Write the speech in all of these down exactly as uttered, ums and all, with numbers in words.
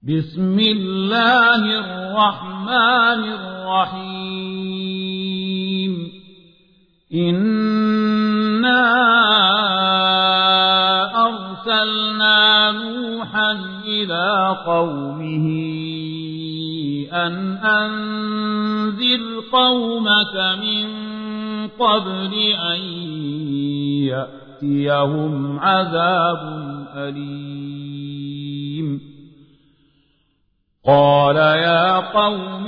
بسم الله الرحمن الرحيم إنا أرسلنا نوحا إلى قومه أن أنذر قومك من قبل أن يأتيهم عذاب أليم قال يا قوم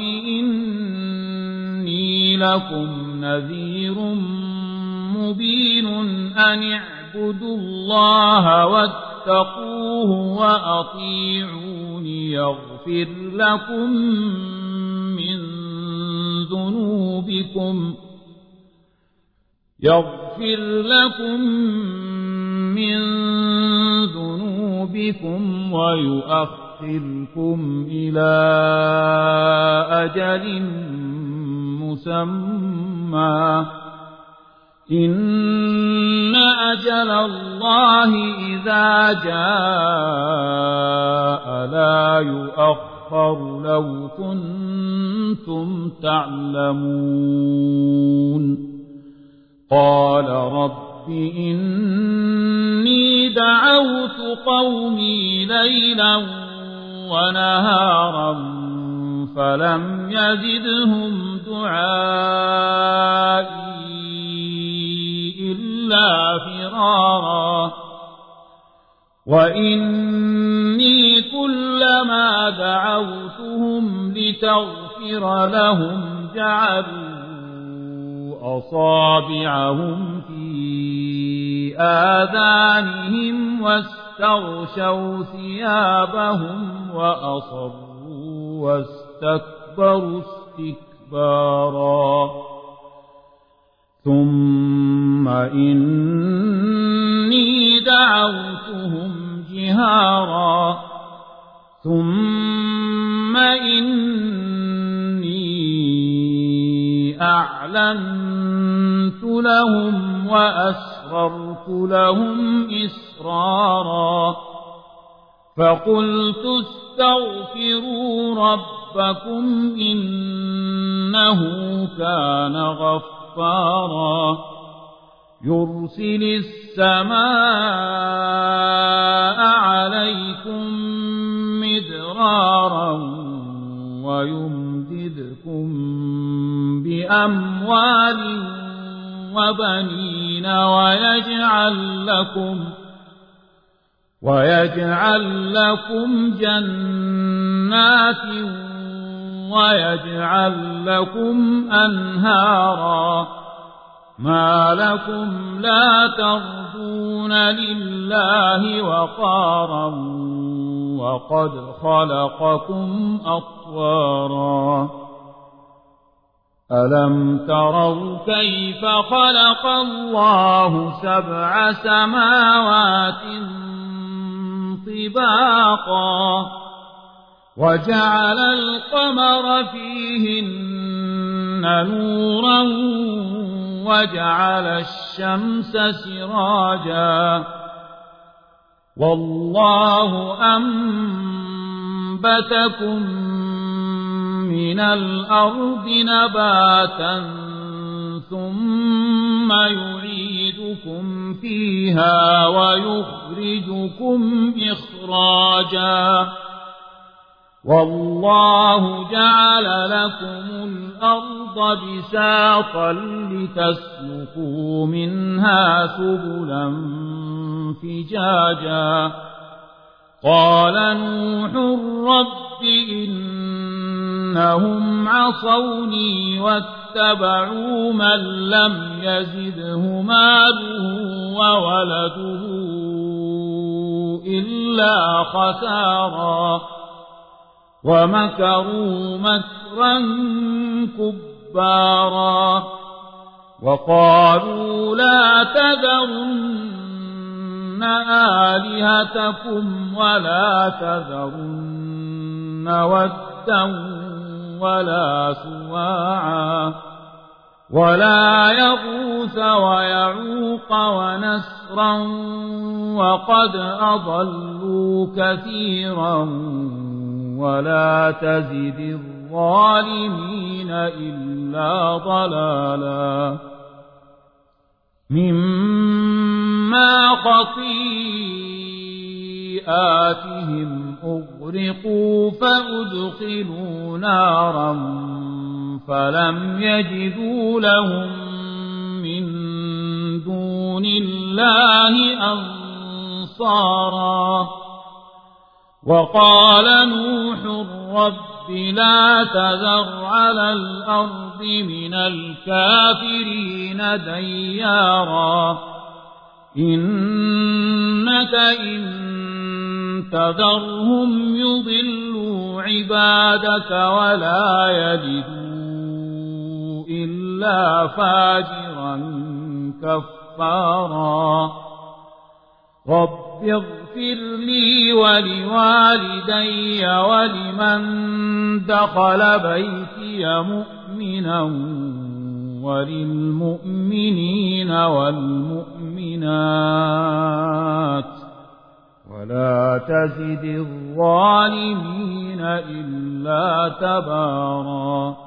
إني لكم نذير مبين أن اعبدوا الله واتقوه وأطيعون يغفر لكم من ذنوبكم يغفر لكم من ذنوبكم ويؤخركم إلى أجل مسمى إن أجل الله إذا جاء لا يؤخر لو كنتم تعلمون قال رب إني دعوت قومي ليلا ونهارا فلم يزدهم دعائي إلا فرارا وإني كلما دعوتهم لتغفر لهم جعلوا أصابعهم في آذانهم واستغشوا ثيابهم وأصروا واستكبروا استكبارا ثم إني دعوتهم جهارا ثم إني أعلنت لهم وأسررت لهم إسرارا فقلت استغفروا ربكم إنه كان غفارا يرسل السماء عليكم مدرارا ويمددكم بأموال وبنين ويجعل لكم ويجعل لكم جنات ويجعل لكم أنهارا ما لكم لا ترجون لله وقارا وقد خلقكم أطوارا ألم تروا كيف خلق الله سبع سماوات طباقا وجعل القمر فيهن نورا وجعل الشمس سراجا والله أنبتكم من الأرض نباتا ثم يعيدكم فيها ويخرجكم إخراجا والله جعل لكم الأرض بساطا لتسلكوا منها سبلا فجاجا قال نوح رب إنهم عصوني واتبعوا من لم يزده ماله وولده إلا خسارا ومكروا مكرا كبارا وقالوا لا تذرن آلهتكم ولا تذرن ودا ولا سواعا ولا يغوث ويعوق ونسرا وقد أضلوا كثيرا ولا تزد الظالمين إلا ضلالا مما خطيئاتهم أغرقوا فأدخلوا نارا فلم يجدوا لهم من دون الله أنصارا وقال نوح رب لا تذر على الأرض من الكافرين ديارا إنك إن تذرهم يضلوا عبادك ولا يجدوا إلا فاجرا كفارا رب اغفر لي ولوالدي ولمن دخل بيتي مؤمنا وللمؤمنين والمؤمنات ولا تزد الظالمين إلا تبارا